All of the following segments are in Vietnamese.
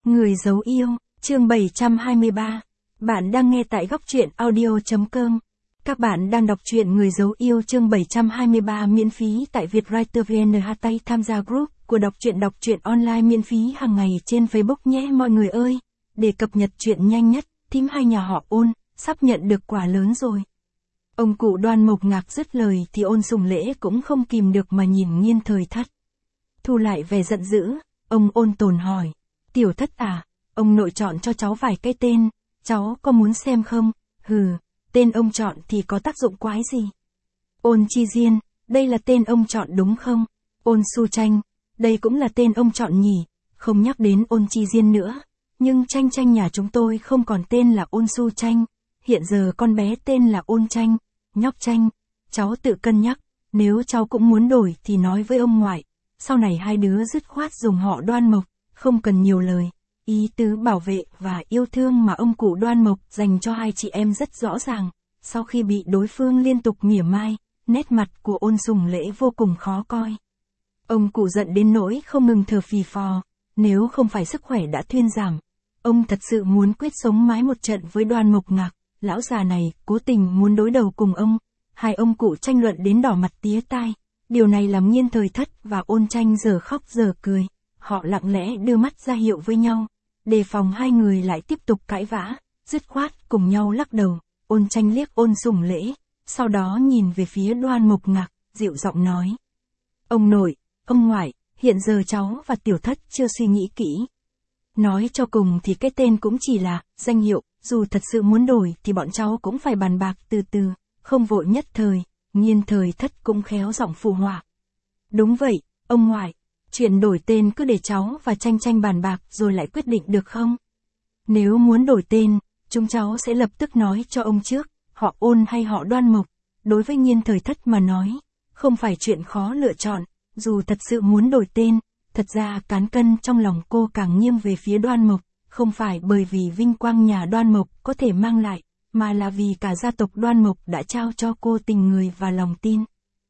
Người giấu yêu, chương 723. Bạn đang nghe tại góc truyện audio.com. Các bạn đang đọc truyện Người giấu yêu chương 723 miễn phí tại Vietwriter VN. Tham gia group của đọc truyện online miễn phí hàng ngày trên Facebook nhé mọi người ơi. Để cập nhật truyện nhanh nhất, thím hai nhà họ Ôn sắp nhận được quả lớn rồi. Ông cụ Đoan Mộc Ngạc dứt lời thì Ôn Sùng Lễ cũng không kìm được mà nhìn Nghiên Thời Thất. Thu lại vẻ giận dữ, ông Ôn Tồn hỏi. Tiểu Thất à, ông nội chọn cho cháu vài cái tên, cháu có muốn xem không? Hừ, tên ông chọn thì có tác dụng quái gì? Ôn Chi Diên, đây là tên ông chọn đúng không? Ôn Su Tranh, đây cũng là tên ông chọn nhỉ? Không nhắc đến Ôn Chi Diên nữa, nhưng Tranh Tranh nhà chúng tôi không còn tên là Ôn Su Tranh, hiện giờ con bé tên là Ôn Tranh, nhóc Tranh, cháu tự cân nhắc, nếu cháu cũng muốn đổi thì nói với ông ngoại, sau này hai đứa dứt khoát dùng họ Đoan Mộc. Không cần nhiều lời, ý tứ bảo vệ và yêu thương mà ông cụ Đoan Mộc dành cho hai chị em rất rõ ràng. Sau khi bị đối phương liên tục mỉa mai, nét mặt của Ôn Sùng Lễ vô cùng khó coi. Ông cụ giận đến nỗi không ngừng thở phì phò, nếu không phải sức khỏe đã thuyên giảm, ông thật sự muốn quyết sống mái một trận với Đoan Mộc Ngạc. Lão già này cố tình muốn đối đầu cùng ông. Hai ông cụ tranh luận đến đỏ mặt tía tai. Điều này làm Nghiên Thời Thất và Ôn Tranh giờ khóc giờ cười. Họ lặng lẽ đưa mắt ra hiệu với nhau, đề phòng hai người lại tiếp tục cãi vã, dứt khoát cùng nhau lắc đầu. Ôn Tranh liếc Ôn Sùng Lễ, sau đó nhìn về phía Đoan Mộc Ngạc, dịu giọng nói. Ông nội, ông ngoại, hiện giờ cháu và Tiểu Thất chưa suy nghĩ kỹ. Nói cho cùng thì cái tên cũng chỉ là danh hiệu, dù thật sự muốn đổi thì bọn cháu cũng phải bàn bạc từ từ, không vội nhất thời. Nghiên Thời Thất cũng khéo giọng phụ họa. Đúng vậy, ông ngoại. Chuyện đổi tên cứ để cháu và Tranh Tranh bàn bạc rồi lại quyết định được không? Nếu muốn đổi tên, chúng cháu sẽ lập tức nói cho ông trước, họ Ôn hay họ Đoan Mộc. Đối với Nghiên Thời Thất mà nói, không phải chuyện khó lựa chọn, dù thật sự muốn đổi tên, thật ra cán cân trong lòng cô càng nghiêng về phía Đoan Mộc, không phải bởi vì vinh quang nhà Đoan Mộc có thể mang lại, mà là vì cả gia tộc Đoan Mộc đã trao cho cô tình người và lòng tin.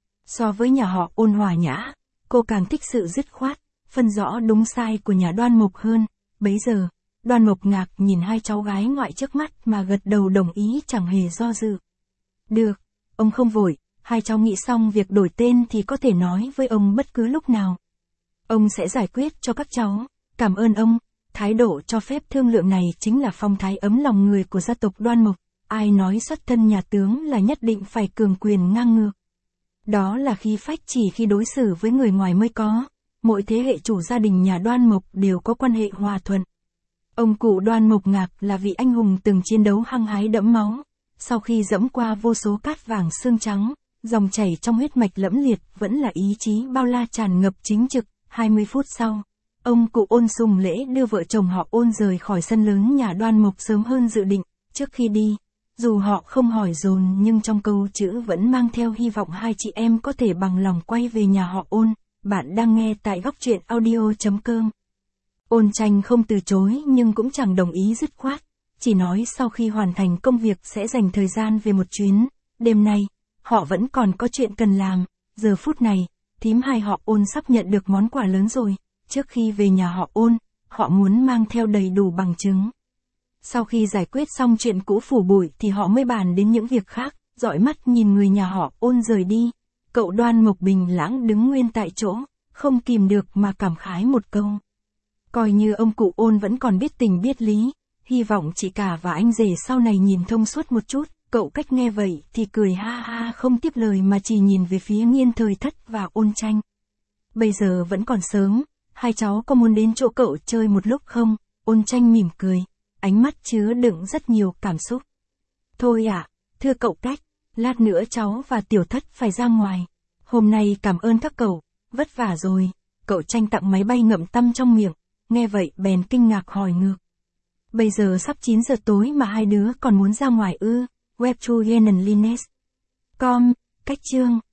So với nhà họ Ôn hòa nhã, cô càng thích sự dứt khoát, phân rõ đúng sai của nhà Đoan Mộc hơn. Bấy giờ, Đoan Mộc Ngạc nhìn hai cháu gái ngoại trước mắt mà gật đầu đồng ý chẳng hề do dự. Được, ông không vội, hai cháu nghĩ xong việc đổi tên thì có thể nói với ông bất cứ lúc nào. Ông sẽ giải quyết cho các cháu, cảm ơn ông. Thái độ cho phép thương lượng này chính là phong thái ấm lòng người của gia tộc Đoan Mộc. Ai nói xuất thân nhà tướng là nhất định phải cường quyền ngang ngược. Đó là khí phách chỉ khi đối xử với người ngoài mới có. Mỗi thế hệ chủ gia đình nhà Đoan Mộc đều có quan hệ hòa thuận. Ông cụ Đoan Mộc Ngạc là vị anh hùng từng chiến đấu hăng hái đẫm máu. Sau khi dẫm qua vô số cát vàng xương trắng, dòng chảy trong huyết mạch lẫm liệt vẫn là ý chí bao la tràn ngập chính trực. 20 phút sau, ông cụ Ôn Sùng Lễ đưa vợ chồng họ Ôn rời khỏi sân lớn nhà Đoan Mộc sớm hơn dự định. Trước khi đi, dù họ không hỏi dồn nhưng trong câu chữ vẫn mang theo hy vọng hai chị em có thể bằng lòng quay về nhà họ Ôn. Bạn đang nghe tại góc truyện audio.com. Ôn Tranh không từ chối nhưng cũng chẳng đồng ý dứt khoát, chỉ nói sau khi hoàn thành công việc sẽ dành thời gian về một chuyến. Đêm nay, họ vẫn còn có chuyện cần làm. Giờ phút này, thím hai họ Ôn sắp nhận được món quà lớn rồi. Trước khi về nhà họ Ôn, họ muốn mang theo đầy đủ bằng chứng. Sau khi giải quyết xong chuyện cũ phủ bụi thì họ mới bàn đến những việc khác, dõi mắt nhìn người nhà họ Ôn rời đi. Cậu Đoan Mộc bình lãng đứng nguyên tại chỗ, không kìm được mà cảm khái một câu. Coi như ông cụ Ôn vẫn còn biết tình biết lý, hy vọng chị cả và anh rể sau này nhìn thông suốt một chút. Cậu Cách nghe vậy thì cười ha ha không tiếp lời mà chỉ nhìn về phía Nghiên Thời Thất và Ôn Tranh. Bây giờ vẫn còn sớm, hai cháu có muốn đến chỗ cậu chơi một lúc không? Ôn Tranh mỉm cười, ánh mắt chứa đựng rất nhiều cảm xúc. Thôi ạ, thưa cậu Cách, lát nữa cháu và Tiểu Thất phải ra ngoài. Hôm nay cảm ơn các cậu, vất vả rồi. Cậu Tranh tặng máy bay ngậm tăm trong miệng, nghe vậy bèn kinh ngạc hỏi ngược. Bây giờ sắp 9 giờ tối mà hai đứa còn muốn ra ngoài ư? Web2 com, Cách chương.